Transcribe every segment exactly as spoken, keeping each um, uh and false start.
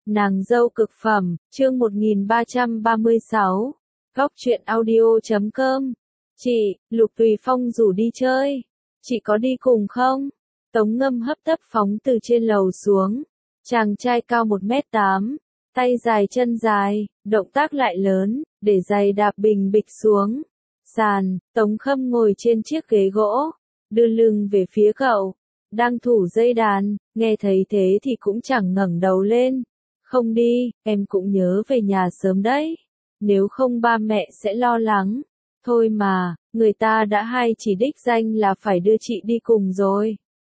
Nàng dâu cực phẩm, chương một nghìn ba trăm ba mươi sáu, góc truyện audio chấm com. Chị, Lục Tùy Phong rủ đi chơi. Chị có đi cùng không? Tống Ngâm hấp tấp phóng từ trên lầu xuống. Chàng trai cao một mét tám, tay dài chân dài, động tác lại lớn, để giày đạp bình bịch xuống. Sàn, Tống Khâm ngồi trên chiếc ghế gỗ, đưa lưng về phía cậu, đang thủ dây đàn, nghe thấy thế thì cũng chẳng ngẩng đầu lên. Không đi, em cũng nhớ về nhà sớm đấy. Nếu không ba mẹ sẽ lo lắng. Thôi mà, người ta đã hay chỉ đích danh là phải đưa chị đi cùng rồi.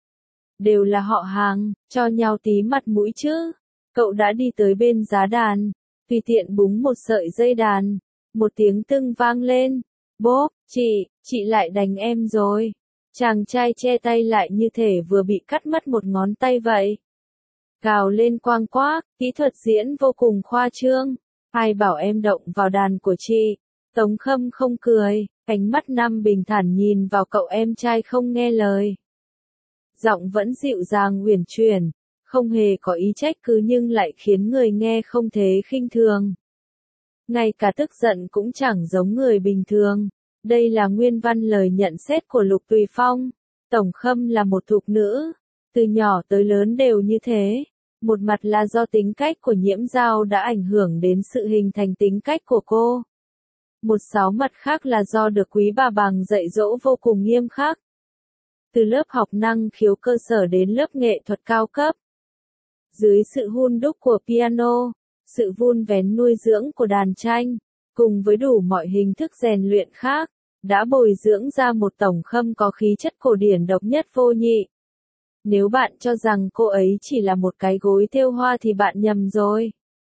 Đều là họ hàng, cho nhau tí mặt mũi chứ. Cậu đã đi tới bên giá đàn, tùy tiện búng một sợi dây đàn. Một tiếng tưng vang lên. Bốp, chị, chị lại đánh em rồi. Chàng trai che tay lại như thể vừa bị cắt mất một ngón tay vậy. Gào lên quang quác, kỹ thuật diễn vô cùng khoa trương. Ai bảo em động vào đàn của chị? Tống Khâm không cười, ánh mắt năm bình thản nhìn vào cậu em trai không nghe lời. Giọng vẫn dịu dàng uyển chuyển, không hề có ý trách cứ nhưng lại khiến người nghe không thể khinh thường. Ngay cả tức giận cũng chẳng giống người bình thường. Đây là nguyên văn lời nhận xét của Lục Tùy Phong. Tổng Khâm là một thục nữ, từ nhỏ tới lớn đều như thế. Một mặt là do tính cách của Nhiễm Giao đã ảnh hưởng đến sự hình thành tính cách của cô. Một sáu mặt khác là do được Quý bà Bằng dạy dỗ vô cùng nghiêm khắc. Từ lớp học năng khiếu cơ sở đến lớp nghệ thuật cao cấp. Dưới sự hun đúc của piano, sự vun vén nuôi dưỡng của đàn tranh, cùng với đủ mọi hình thức rèn luyện khác, đã bồi dưỡng ra một Tổng Khâm có khí chất cổ điển độc nhất vô nhị. Nếu bạn cho rằng cô ấy chỉ là một cái gối thêu hoa thì bạn nhầm rồi.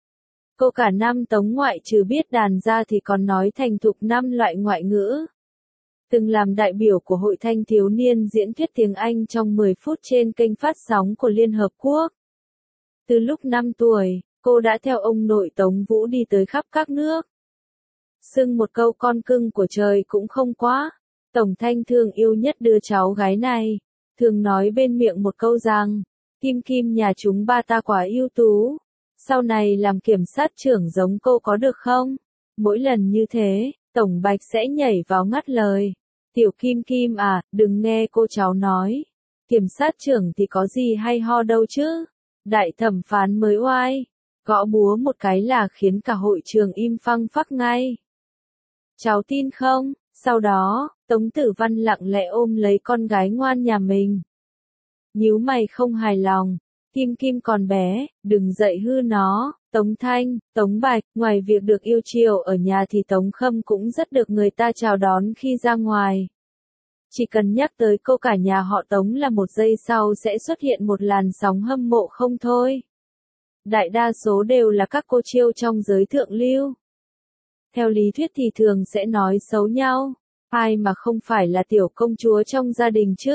Cô cả năm Tống ngoại trừ biết đàn ra thì còn nói thành thục năm loại ngoại ngữ. Từng làm đại biểu của Hội Thanh Thiếu Niên diễn thuyết tiếng Anh trong mười phút trên kênh phát sóng của Liên Hợp Quốc. Từ lúc năm tuổi, cô đã theo ông nội Tống Vũ đi tới khắp các nước. Xưng một câu con cưng của trời cũng không quá. Tổng Thanh thương yêu nhất đứa cháu gái này. Thường nói bên miệng một câu rằng, Kim Kim nhà chúng ba ta quá ưu tú. Sau này làm kiểm sát trưởng giống cô có được không? Mỗi lần như thế, Tổng Bạch sẽ nhảy vào ngắt lời. Tiểu Kim Kim à, đừng nghe cô cháu nói. Kiểm sát trưởng thì có gì hay ho đâu chứ. Đại thẩm phán mới oai. Gõ búa một cái là khiến cả hội trường im phăng phắc ngay. Cháu tin không? Sau đó, Tống Tử Văn lặng lẽ ôm lấy con gái ngoan nhà mình. Nhíu mày không hài lòng. Kim Kim còn bé, đừng dạy hư nó. Tống Thanh, Tống Bạch, ngoài việc được yêu chiều ở nhà thì Tống Khâm cũng rất được người ta chào đón khi ra ngoài. Chỉ cần nhắc tới cô cả nhà họ Tống là một giây sau sẽ xuất hiện một làn sóng hâm mộ không thôi. Đại đa số đều là các cô chiêu trong giới thượng lưu. Theo lý thuyết thì thường sẽ nói xấu nhau. Ai mà không phải là tiểu công chúa trong gia đình chứ?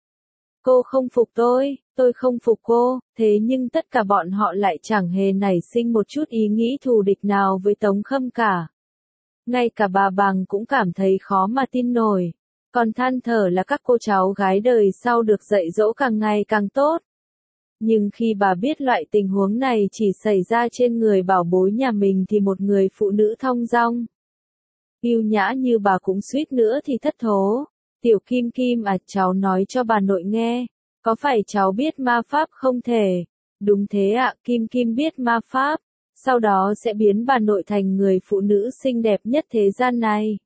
Cô không phục tôi, tôi không phục cô, thế nhưng tất cả bọn họ lại chẳng hề nảy sinh một chút ý nghĩ thù địch nào với Tống Khâm cả. Ngay cả bà Bằng cũng cảm thấy khó mà tin nổi, còn than thở là các cô cháu gái đời sau được dạy dỗ càng ngày càng tốt. Nhưng khi bà biết loại tình huống này chỉ xảy ra trên người bảo bối nhà mình thì một người phụ nữ thong dong, yêu nhã như bà cũng suýt nữa thì thất thố. Tiểu Kim Kim à, cháu nói cho bà nội nghe, có phải cháu biết ma pháp không thể? Đúng thế ạ, à, Kim Kim biết ma pháp, sau đó sẽ biến bà nội thành người phụ nữ xinh đẹp nhất thế gian này.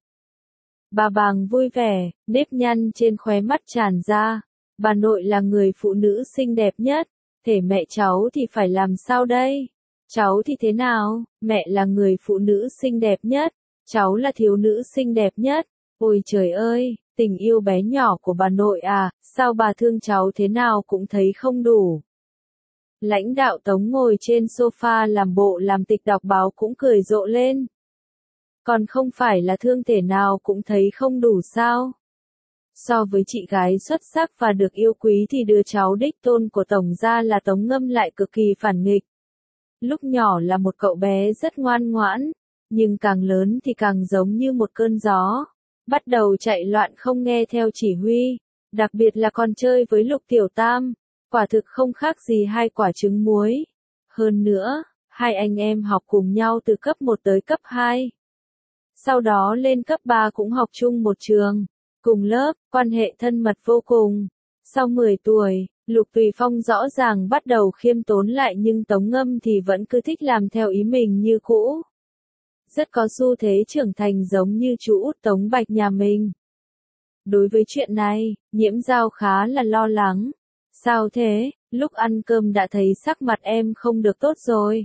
Bà Bằng vui vẻ, nếp nhăn trên khóe mắt tràn ra, bà nội là người phụ nữ xinh đẹp nhất, thế mẹ cháu thì phải làm sao đây? Cháu thì thế nào? Mẹ là người phụ nữ xinh đẹp nhất, cháu là thiếu nữ xinh đẹp nhất. Ôi trời ơi! Tình yêu bé nhỏ của bà nội à, sao bà thương cháu thế nào cũng thấy không đủ. Lãnh đạo Tống ngồi trên sofa làm bộ làm tịch đọc báo cũng cười rộ lên. Còn không phải là thương thể nào cũng thấy không đủ sao? So với chị gái xuất sắc và được yêu quý thì đứa cháu đích tôn của Tổng gia là Tống Ngâm lại cực kỳ phản nghịch. Lúc nhỏ là một cậu bé rất ngoan ngoãn, nhưng càng lớn thì càng giống như một cơn gió. Bắt đầu chạy loạn không nghe theo chỉ huy, đặc biệt là còn chơi với Lục Tiểu Tam, quả thực không khác gì hai quả trứng muối. Hơn nữa, hai anh em học cùng nhau từ cấp một tới cấp hai. Sau đó lên cấp ba cũng học chung một trường, cùng lớp, quan hệ thân mật vô cùng. Sau mười tuổi, Lục Tùy Phong rõ ràng bắt đầu khiêm tốn lại nhưng Tống Ngâm thì vẫn cứ thích làm theo ý mình như cũ. Rất có xu thế trưởng thành giống như chú út Tống Bạch nhà mình. Đối với chuyện này, Nhiễm Giao khá là lo lắng. Sao thế, lúc ăn cơm đã thấy sắc mặt em không được tốt rồi.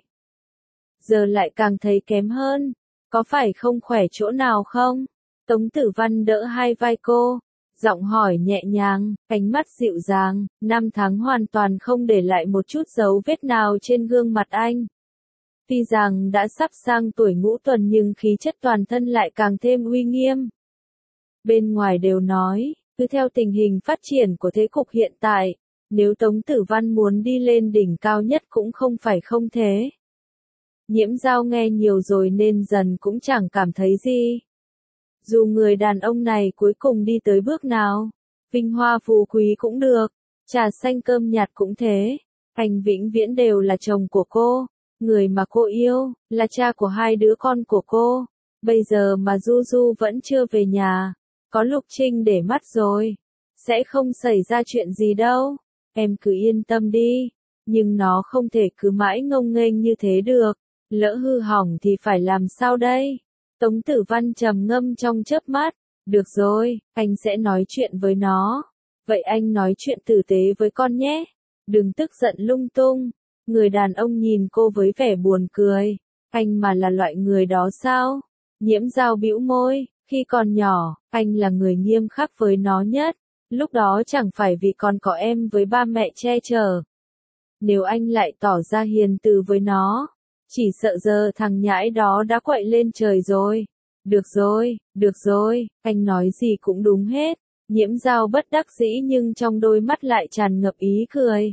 Giờ lại càng thấy kém hơn, có phải không khỏe chỗ nào không? Tống Tử Văn đỡ hai vai cô, giọng hỏi nhẹ nhàng, ánh mắt dịu dàng, năm tháng hoàn toàn không để lại một chút dấu vết nào trên gương mặt anh. Tuy rằng đã sắp sang tuổi ngũ tuần nhưng khí chất toàn thân lại càng thêm uy nghiêm. Bên ngoài đều nói, cứ theo tình hình phát triển của thế cục hiện tại, nếu Tống Tử Văn muốn đi lên đỉnh cao nhất cũng không phải không thế. Nhiễm Giao nghe nhiều rồi nên dần cũng chẳng cảm thấy gì. Dù người đàn ông này cuối cùng đi tới bước nào, vinh hoa phú quý cũng được, trà xanh cơm nhạt cũng thế, anh vĩnh viễn đều là chồng của cô, người mà cô yêu, là cha của hai đứa con của cô. Bây giờ mà Du Du vẫn chưa về nhà, có Lục Trinh để mắt rồi, sẽ không xảy ra chuyện gì đâu, em cứ yên tâm đi, nhưng nó không thể cứ mãi ngông nghênh như thế được, lỡ hư hỏng thì phải làm sao đây? Tống Tử Văn trầm ngâm trong chớp mắt, được rồi, anh sẽ nói chuyện với nó. Vậy anh nói chuyện tử tế với con nhé, đừng tức giận lung tung. Người đàn ông nhìn cô với vẻ buồn cười, anh mà là loại người đó sao? Nhiễm Giao bĩu môi, khi còn nhỏ, anh là người nghiêm khắc với nó nhất, lúc đó chẳng phải vì còn có em với ba mẹ che chở. Nếu anh lại tỏ ra hiền từ với nó, chỉ sợ giờ thằng nhãi đó đã quậy lên trời rồi. Được rồi, được rồi, anh nói gì cũng đúng hết. Nhiễm Giao bất đắc dĩ nhưng trong đôi mắt lại tràn ngập ý cười.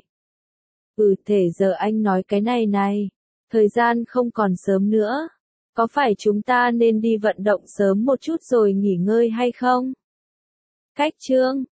Ừ, thể giờ anh nói cái này này, thời gian không còn sớm nữa. Có phải chúng ta nên đi vận động sớm một chút rồi nghỉ ngơi hay không? Khách chương